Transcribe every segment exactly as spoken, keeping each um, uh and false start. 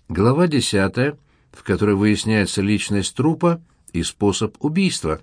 Глава десятая, в которой выясняется личность трупа и способ убийства.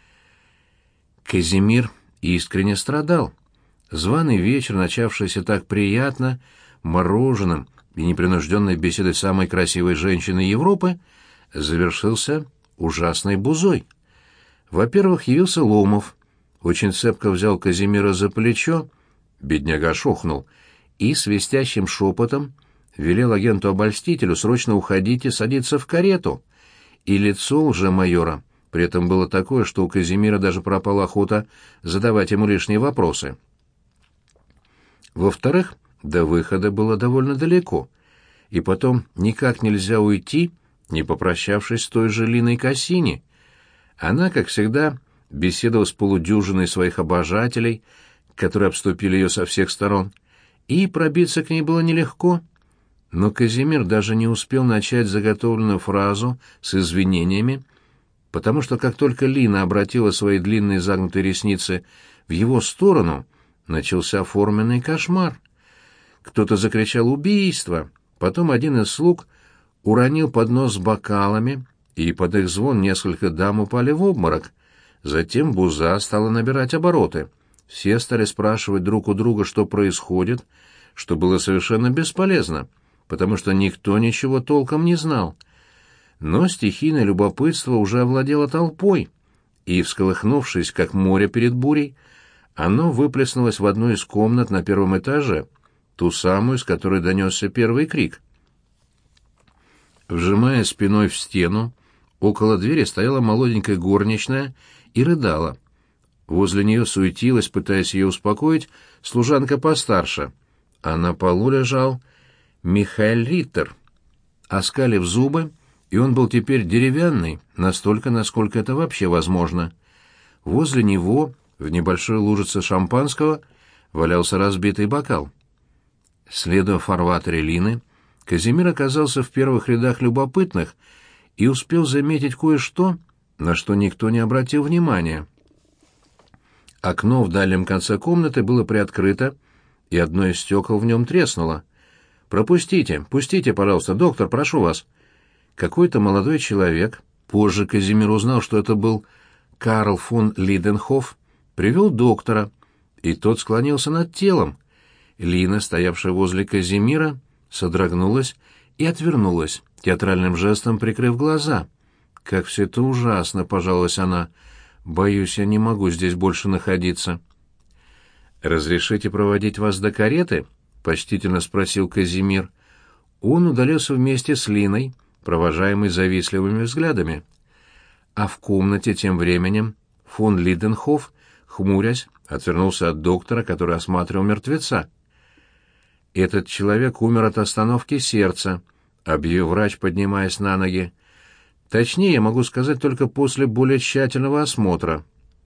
Казимир искренне страдал. Званый вечер, начавшийся так приятно, мороженым и непринужденной беседой самой красивой женщины Европы, завершился ужасной бузой. Во-первых, явился Ломов, очень цепко взял Казимира за плечо, бедняга ошохнул, и свистящим шепотом велел агенту-обольстителю срочно уходить и садиться в карету. И лицо лже-майора при этом было такое, что у Казимира даже пропала охота задавать ему лишние вопросы. Во-вторых, до выхода было довольно далеко, и потом никак нельзя уйти, не попрощавшись с той же Линой Кассини. Она, как всегда, беседовала с полудюжиной своих обожателей, которые обступили ее со всех сторон, и пробиться к ней было нелегко. Но Казимир даже не успел начать заготовленную фразу с извинениями, потому что как только Лина обратила свои длинные загнутые ресницы в его сторону, начался форменный кошмар. Кто-то закричал «Убийство!», потом один из слуг уронил поднос с бокалами, и под их звон несколько дам упали в обморок. Затем буза стала набирать обороты. Все стали спрашивать друг у друга, что происходит, что было совершенно бесполезно, потому что никто ничего толком не знал. Но стихийное любопытство уже овладело толпой, и, всколыхнувшись, как море перед бурей, оно выплеснулось в одну из комнат на первом этаже, ту самую, с которой донесся первый крик. Вжимая спиной в стену, около двери стояла молоденькая горничная и рыдала. Возле нее суетилась, пытаясь ее успокоить, служанка постарше, а на полу лежал Михаэль Риттер. Оскалив зубы, и он был теперь деревянный, настолько, насколько это вообще возможно. Возле него, в небольшой лужице шампанского, валялся разбитый бокал. Следуя в фарватере Лины, Казимир оказался в первых рядах любопытных и успел заметить кое-что, на что никто не обратил внимания. Окно в дальнем конце комнаты было приоткрыто, и одно из стекол в нем треснуло. «Пропустите, пустите, пожалуйста, доктор, прошу вас». Какой-то молодой человек, позже Казимир узнал, что это был Карл фон Лиденхоф, привел доктора, и тот склонился над телом. Лина, стоявшая возле Казимира, содрогнулась и отвернулась, театральным жестом прикрыв глаза. «Как все это ужасно!» — пожаловалась она. «Боюсь, я не могу здесь больше находиться». «Разрешите проводить вас до кареты?» — почтительно спросил Казимир. Он удалился вместе с Линой, провожаемый завистливыми взглядами. А в комнате тем временем фон Лиденхоф, хмурясь, отвернулся от доктора, который осматривал мертвеца. «Этот человек умер от остановки сердца», — объявил врач, поднимаясь на ноги. «Точнее, я могу сказать только после более тщательного осмотра».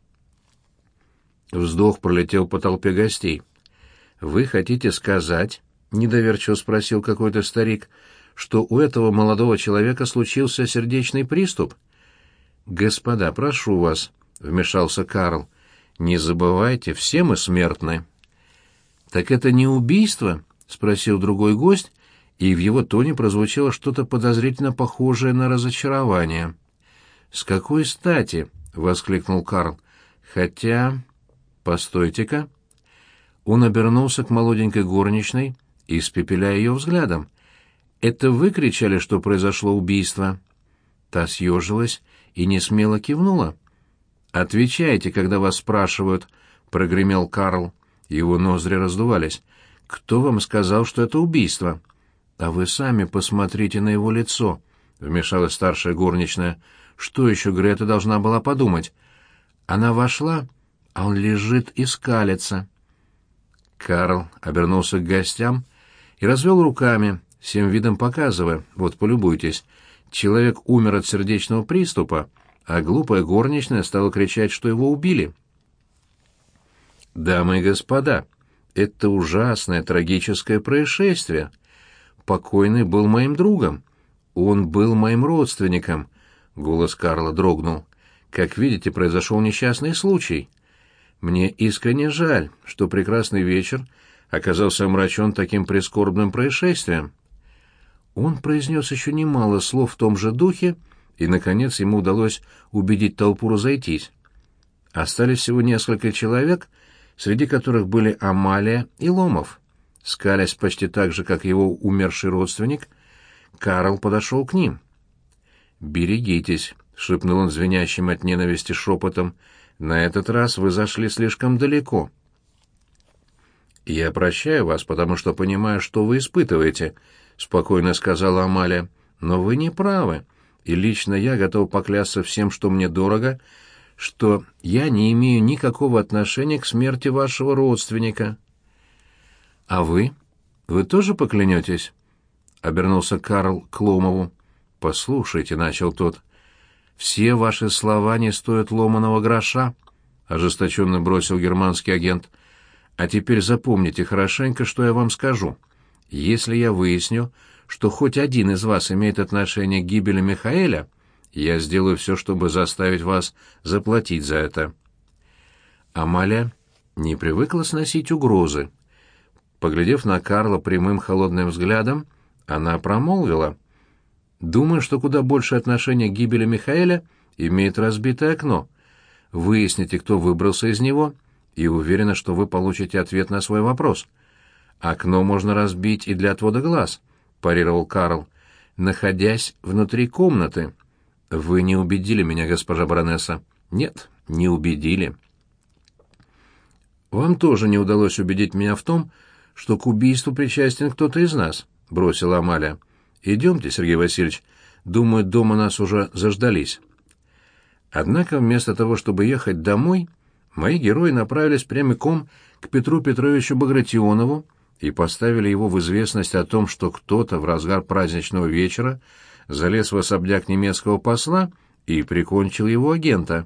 Вздох пролетел по толпе гостей. «Вы хотите сказать, — недоверчиво спросил какой-то старик, — что у этого молодого человека случился сердечный приступ?» «Господа, прошу вас», — вмешался Карл, — «не забывайте, все мы смертны». «Так это не убийство?» — спросил другой гость, и в его тоне прозвучало что-то подозрительно похожее на разочарование. «С какой стати?» — воскликнул Карл. «Хотя... постойте-ка». Он обернулся к молоденькой горничной, испепеляя ее взглядом. «Это вы кричали, что произошло убийство?» Та съежилась и несмело кивнула. «Отвечайте, когда вас спрашивают», — прогремел Карл. Его ноздри раздувались. «Кто вам сказал, что это убийство?» «А вы сами посмотрите на его лицо», — вмешалась старшая горничная. «Что еще Грета должна была подумать?» Она вошла, а он лежит и скалится. Карл обернулся к гостям и развел руками, всем видом показывая: «Вот, полюбуйтесь, человек умер от сердечного приступа, а глупая горничная стала кричать, что его убили». «Дамы и господа, это ужасное трагическое происшествие. Покойный был моим другом. Он был моим родственником», — голос Карла дрогнул. «Как видите, произошел несчастный случай. Мне искренне жаль, что прекрасный вечер оказался омрачен таким прискорбным происшествием». Он произнес еще немало слов в том же духе, и, наконец, ему удалось убедить толпу разойтись. Остались всего несколько человек, среди которых были Амалия и Ломов. Скалясь почти так же, как его умерший родственник, Карл подошел к ним. «Берегитесь», — шепнул он звенящим от ненависти шепотом, — «на этот раз вы зашли слишком далеко». «Я прощаю вас, потому что понимаю, что вы испытываете», — спокойно сказала Амалия, — «но вы не правы, и лично я готов поклясться всем, что мне дорого, что я не имею никакого отношения к смерти вашего родственника». «А вы? Вы тоже поклянетесь?» — обернулся Карл к Ломову. «Послушайте», — начал тот, — «все ваши слова не стоят ломаного гроша», — ожесточенно бросил германский агент. «А теперь запомните хорошенько, что я вам скажу. Если я выясню, что хоть один из вас имеет отношение к гибели Михаэля, я сделаю все, чтобы заставить вас заплатить за это». Амалия не привыкла сносить угрозы. Поглядев на Карла прямым холодным взглядом, она промолвила: «Думаю, что куда больше отношения к гибели Михаэля имеет разбитое окно. Выясните, кто выбрался из него, и уверена, что вы получите ответ на свой вопрос. Окно можно разбить и для отвода глаз», — парировал Карл, — «находясь внутри комнаты». «Вы не убедили меня, госпожа баронесса». «Нет, не убедили». «Вам тоже не удалось убедить меня в том, что к убийству причастен кто-то из нас», — бросила Амалия. «Идемте, Сергей Васильевич. Думаю, дома нас уже заждались». Однако вместо того, чтобы ехать домой, мои герои направились прямиком к Петру Петровичу Багратионову и поставили его в известность о том, что кто-то в разгар праздничного вечера залез в особняк немецкого посла и прикончил его агента.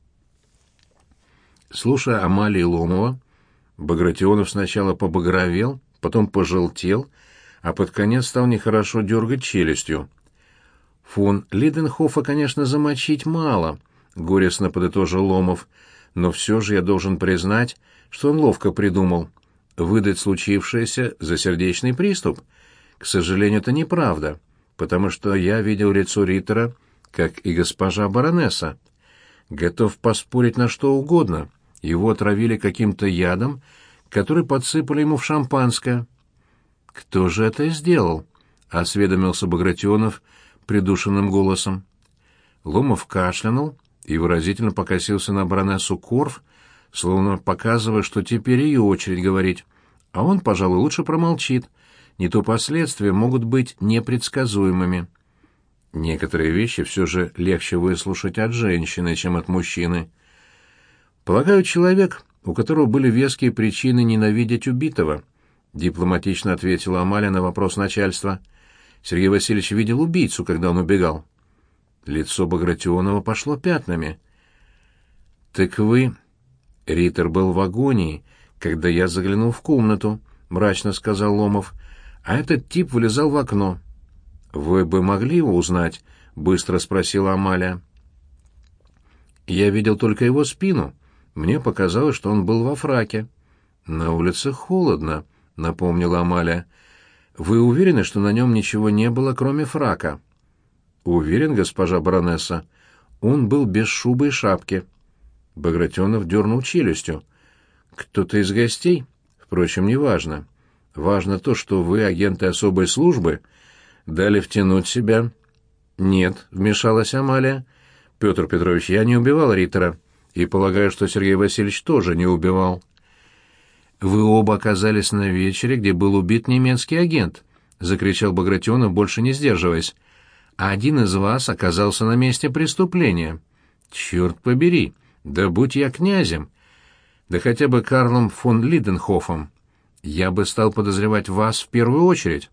Слушая Амалию Ломова, Багратионов сначала побагровел, потом пожелтел, а под конец стал нехорошо дергать челюстью. «Фон Лиденхофа, конечно, замочить мало», — горестно подытожил Ломов, «но все же я должен признать, что он ловко придумал выдать случившееся за сердечный приступ. К сожалению, это неправда, потому что я видел лицо Риттера, как и госпожа баронесса. Готов поспорить на что угодно. Его отравили каким-то ядом, который подсыпали ему в шампанское». «Кто же это сделал?» — осведомился Багратионов придушенным голосом. Ломов кашлянул и выразительно покосился на баронессу Корф, словно показывая, что теперь ее очередь говорить, а он, пожалуй, лучше промолчит, не то последствия могут быть непредсказуемыми. Некоторые вещи все же легче выслушать от женщины, чем от мужчины. «Полагаю, человек, у которого были веские причины ненавидеть убитого», — дипломатично ответила Амалия на вопрос начальства. «Сергей Васильевич видел убийцу, когда он убегал». Лицо Багратионова пошло пятнами. «Так вы...» «Риттер был в агонии, когда я заглянул в комнату», — мрачно сказал Ломов, — «а этот тип вылезал в окно». «Вы бы могли его узнать?» — быстро спросила Амалия. «Я видел только его спину. Мне показалось, что он был во фраке». «На улице холодно», — напомнила Амалия. «Вы уверены, что на нем ничего не было, кроме фрака?» «Уверен, госпожа баронесса. Он был без шубы и шапки». Багратионов дернул челюстью. «Кто-то из гостей? Впрочем, неважно. Важно то, что вы, агенты особой службы, дали втянуть себя». «Нет», — вмешалась Амалия. «Петр Петрович, я не убивал Риттера, и полагаю, что Сергей Васильевич тоже не убивал». «Вы оба оказались на вечере, где был убит немецкий агент», — закричал Багратионов, больше не сдерживаясь. «А один из вас оказался на месте преступления. Черт побери! Да будь я князем! Да хотя бы Карлом фон Лиденхофом! Я бы стал подозревать вас в первую очередь».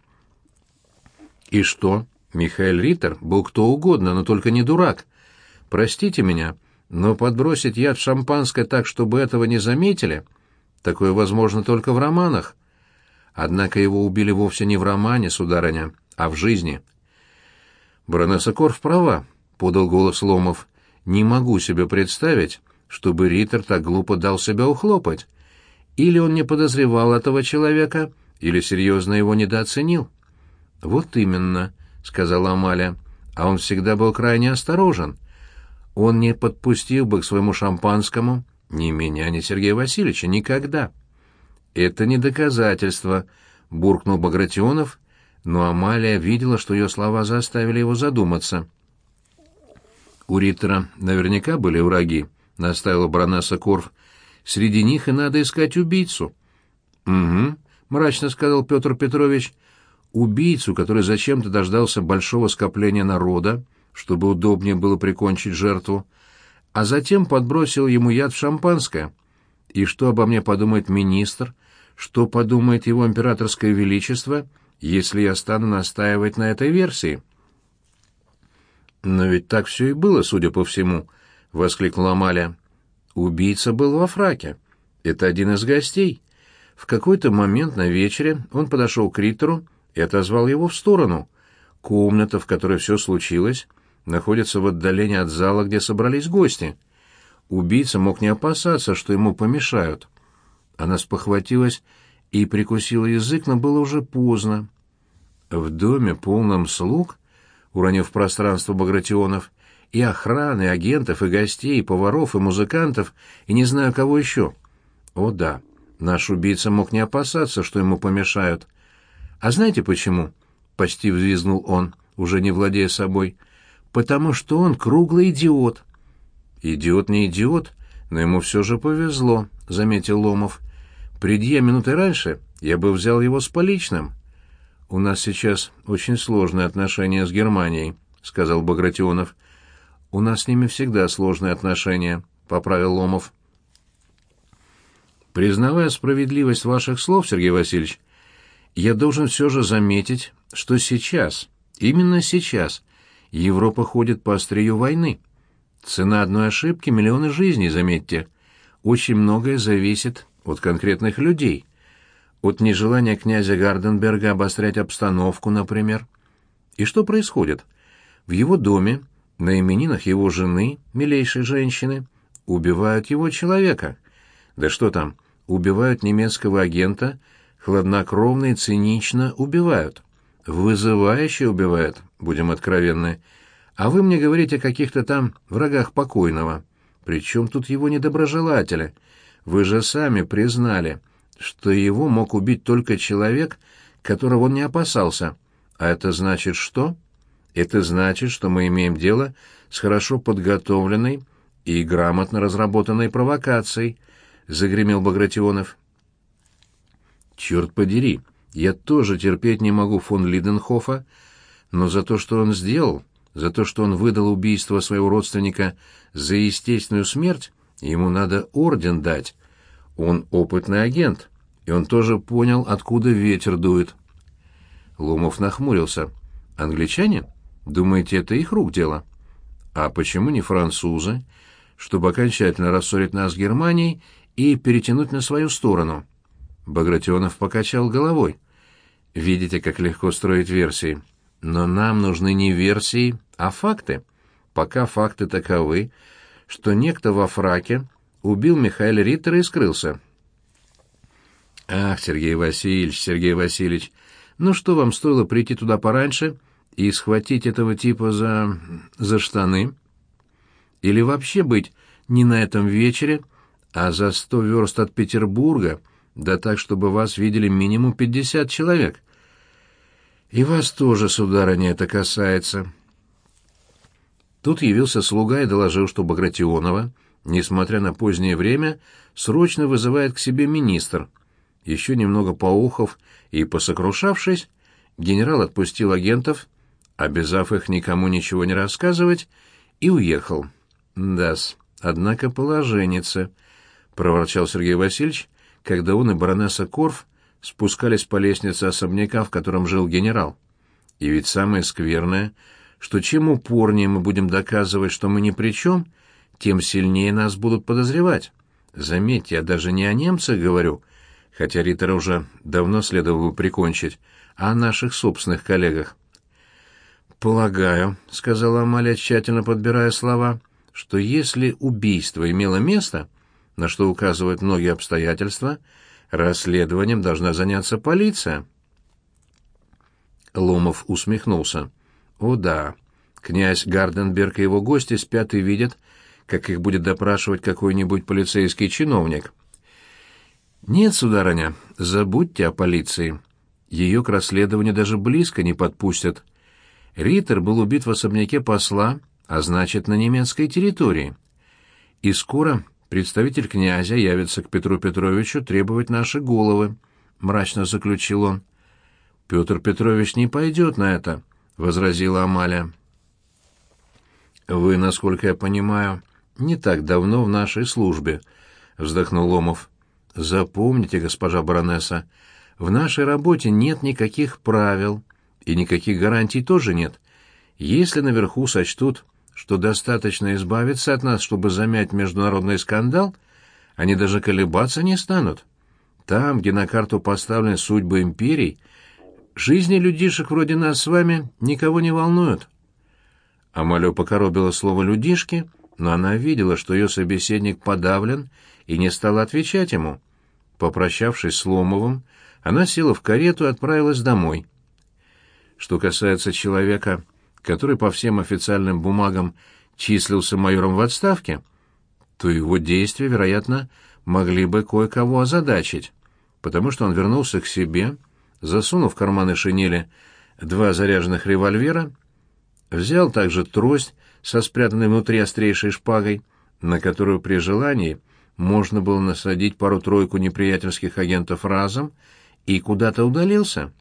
«И что? Михаэль Риттер был кто угодно, но только не дурак. Простите меня, но подбросить яд в шампанское так, чтобы этого не заметили, такое возможно только в романах. Однако его убили вовсе не в романе, сударыня, а в жизни». «Баронесса Корф права», — подал голос Ломов. «Не могу себе представить, чтобы Риттер так глупо дал себя ухлопать. Или он не подозревал этого человека, или серьезно его недооценил». «Вот именно», — сказала Амалия, — «а он всегда был крайне осторожен. Он не подпустил бы к своему шампанскому ни меня, ни Сергея Васильевича, никогда». «Это не доказательство», — буркнул Багратионов, но Амалия видела, что ее слова заставили его задуматься. «У Риттера наверняка были враги», — наставила баронесса Корф. «Среди них и надо искать убийцу». «Угу», — мрачно сказал Петр Петрович. «Убийцу, который зачем-то дождался большого скопления народа, чтобы удобнее было прикончить жертву, а затем подбросил ему яд в шампанское. И что обо мне подумает министр, что подумает его императорское величество, если я стану настаивать на этой версии?» «Но ведь так все и было, судя по всему», — воскликнула Амалия. «Убийца был во фраке. Это один из гостей. В какой-то момент на вечере он подошел к Риттеру и отозвал его в сторону. Комната, в которой все случилось, находится в отдалении от зала, где собрались гости. Убийца мог не опасаться, что ему помешают». Она спохватилась и прикусила язык, но было уже поздно. В доме, полном слуг, уронив в пространство Багратионов, и охраны, и агентов, и гостей, и поваров, и музыкантов, и не знаю кого еще. О да, наш убийца мог не опасаться, что ему помешают. А знаете почему? Почти взвизгнул он, уже не владея собой. Потому что он круглый идиот. Идиот не идиот, но ему все же повезло, заметил Ломов. Приди я минуты раньше, я бы взял его с поличным. У нас сейчас очень сложные отношения с Германией, сказал Багратионов. У нас с ними всегда сложные отношения, поправил Ломов. Признавая справедливость ваших слов, Сергей Васильевич, я должен все же заметить, что сейчас, именно сейчас, Европа ходит по острию войны. Цена одной ошибки — миллионы жизней, заметьте. Очень многое зависит от конкретных людей. От нежелания князя Гарденберга обострять обстановку, например. И что происходит? В его доме, на именинах его жены, милейшей женщины, убивают его человека. Да что там, убивают немецкого агента, хладнокровно и цинично убивают. Вызывающе убивают, будем откровенны. А вы мне говорите о каких-то там врагах покойного. Причем тут его недоброжелатели? Вы же сами признали, что его мог убить только человек, которого он не опасался. А это значит что? Это значит, что мы имеем дело с хорошо подготовленной и грамотно разработанной провокацией, — загремел Багратионов. Черт подери, я тоже терпеть не могу фон Лиденхофа, но за то, что он сделал, за то, что он выдал убийство своего родственника за естественную смерть, ему надо орден дать. Он опытный агент, и он тоже понял, откуда ветер дует. Ломов нахмурился. Англичане? Думаете, это их рук дело? А почему не французы? Чтобы окончательно рассорить нас с Германией и перетянуть на свою сторону. Багратионов покачал головой. Видите, как легко строить версии. Но нам нужны не версии, а факты. Пока факты таковы, что некто во фраке убил Михаэля Риттера и скрылся. Ах, Сергей Васильевич, Сергей Васильевич, ну что вам стоило прийти туда пораньше и схватить этого типа за... за штаны? Или вообще быть не на этом вечере, а за сто верст от Петербурга, да так, чтобы вас видели минимум пятьдесят человек? И вас тоже, сударыня, это касается. Тут явился слуга и доложил, что Багратионова, несмотря на позднее время, срочно вызывает к себе министр. Еще немного поухов и посокрушавшись, генерал отпустил агентов, обязав их никому ничего не рассказывать, и уехал. «Да-с, однако положенница», — проворчал Сергей Васильевич, когда он и баронесса Корф спускались по лестнице особняка, в котором жил генерал. «И ведь самое скверное, что чем упорнее мы будем доказывать, что мы ни при чем, тем сильнее нас будут подозревать. Заметьте, я даже не о немцах говорю, хотя Риттера уже давно следовало бы прикончить, а о наших собственных коллегах». «Полагаю», — сказала Амалия, тщательно подбирая слова, — «что если убийство имело место, на что указывают многие обстоятельства, расследованием должна заняться полиция». Ломов усмехнулся. «О да, князь Гарденберг и его гости спят и видят, как их будет допрашивать какой-нибудь полицейский чиновник». «Нет, сударыня, забудьте о полиции. Ее к расследованию даже близко не подпустят. Риттер был убит в особняке посла, а значит, на немецкой территории. И скоро представитель князя явится к Петру Петровичу требовать наши головы», — мрачно заключил он. «Петр Петрович не пойдет на это», — возразила Амалия. «Вы, насколько я понимаю, не так давно в нашей службе», — вздохнул Ломов. «Запомните, госпожа баронесса, в нашей работе нет никаких правил, и никаких гарантий тоже нет. Если наверху сочтут, что достаточно избавиться от нас, чтобы замять международный скандал, они даже колебаться не станут. Там, где на карту поставлены судьбы империй, жизни людишек вроде нас с вами никого не волнуют». Амалю покоробило слово «людишки», но она видела, что ее собеседник подавлен, и не стала отвечать ему. Попрощавшись с Ломовым, она села в карету и отправилась домой. Что касается человека, который по всем официальным бумагам числился майором в отставке, то его действия, вероятно, могли бы кое-кого озадачить, потому что он вернулся к себе, засунув в карманы шинели два заряженных револьвера, взял также трость со спрятанной внутри острейшей шпагой, на которую при желании можно было насадить пару-тройку неприятельских агентов разом, и куда-то удалился.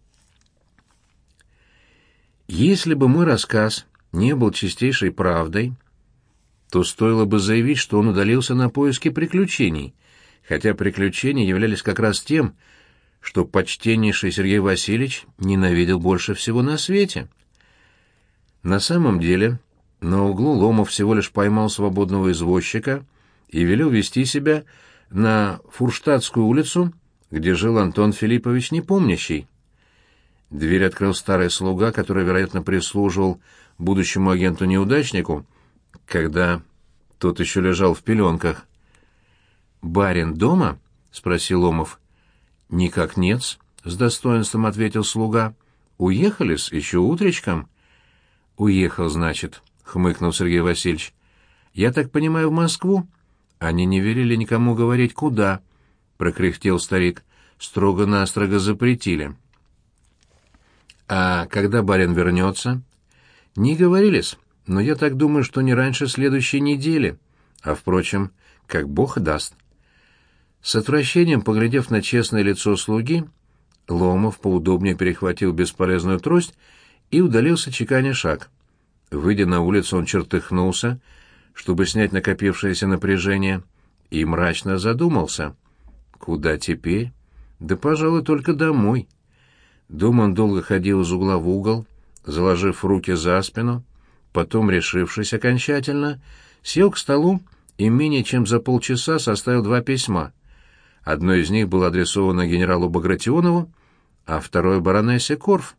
Если бы мой рассказ не был чистейшей правдой, то стоило бы заявить, что он удалился на поиски приключений, хотя приключения являлись как раз тем, что почтеннейший Сергей Васильевич ненавидел больше всего на свете. На самом деле, на углу Ломов всего лишь поймал свободного извозчика и велел вести себя на Фурштадтскую улицу, где жил Антон Филиппович Непомнящий. Дверь открыл старый слуга, который, вероятно, прислуживал будущему агенту-неудачнику, когда тот еще лежал в пеленках. «Барин дома?» — спросил Ломов. «Никак нет-с», — с достоинством ответил слуга. «Уехали-с еще утречком». «Уехал, значит», — хмыкнул Сергей Васильевич. «Я так понимаю, в Москву?» «Они не велели никому говорить, куда», — прокряхтел старик. «Строго-настрого запретили». «А когда барин вернется?» «Не говорились, но я так думаю, что не раньше следующей недели. А, впрочем, как бог даст». С отвращением, поглядев на честное лицо слуги, Ломов поудобнее перехватил бесполезную трость и удалился, чеканя шаг. Выйдя на улицу, он чертыхнулся, чтобы снять накопившееся напряжение, и мрачно задумался. Куда теперь? Да, пожалуй, только домой. Дома он долго ходил из угла в угол, заложив руки за спину, потом, решившись окончательно, сел к столу и менее чем за полчаса составил два письма. Одно из них было адресовано генералу Багратионову, а второе — баронессе Корф.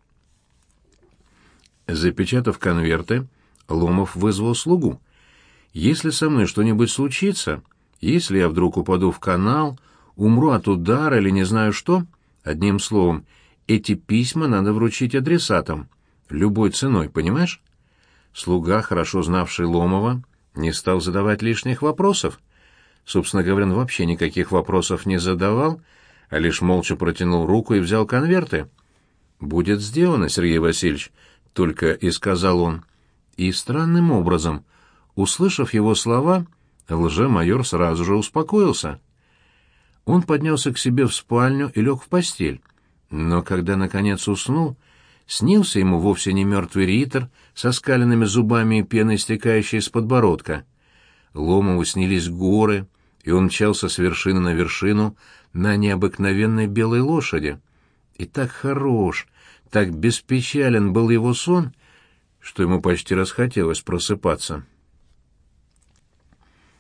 Запечатав конверты, Ломов вызвал слугу. «Если со мной что-нибудь случится, если я вдруг упаду в канал, умру от удара или не знаю что, одним словом, эти письма надо вручить адресатам, любой ценой, понимаешь?» Слуга, хорошо знавший Ломова, не стал задавать лишних вопросов. Собственно говоря, он вообще никаких вопросов не задавал, а лишь молча протянул руку и взял конверты. «Будет сделано, Сергей Васильевич», — только и сказал он. И странным образом, услышав его слова, лже-майор сразу же успокоился. Он поднялся к себе в спальню и лег в постель. Но когда, наконец, уснул, снился ему вовсе не мертвый Риттер со скаленными зубами и пеной, стекающей с подбородка. Ломову снились горы, и он мчался с вершины на вершину на необыкновенной белой лошади. И так хорош, так беспечален был его сон, что ему почти расхотелось просыпаться.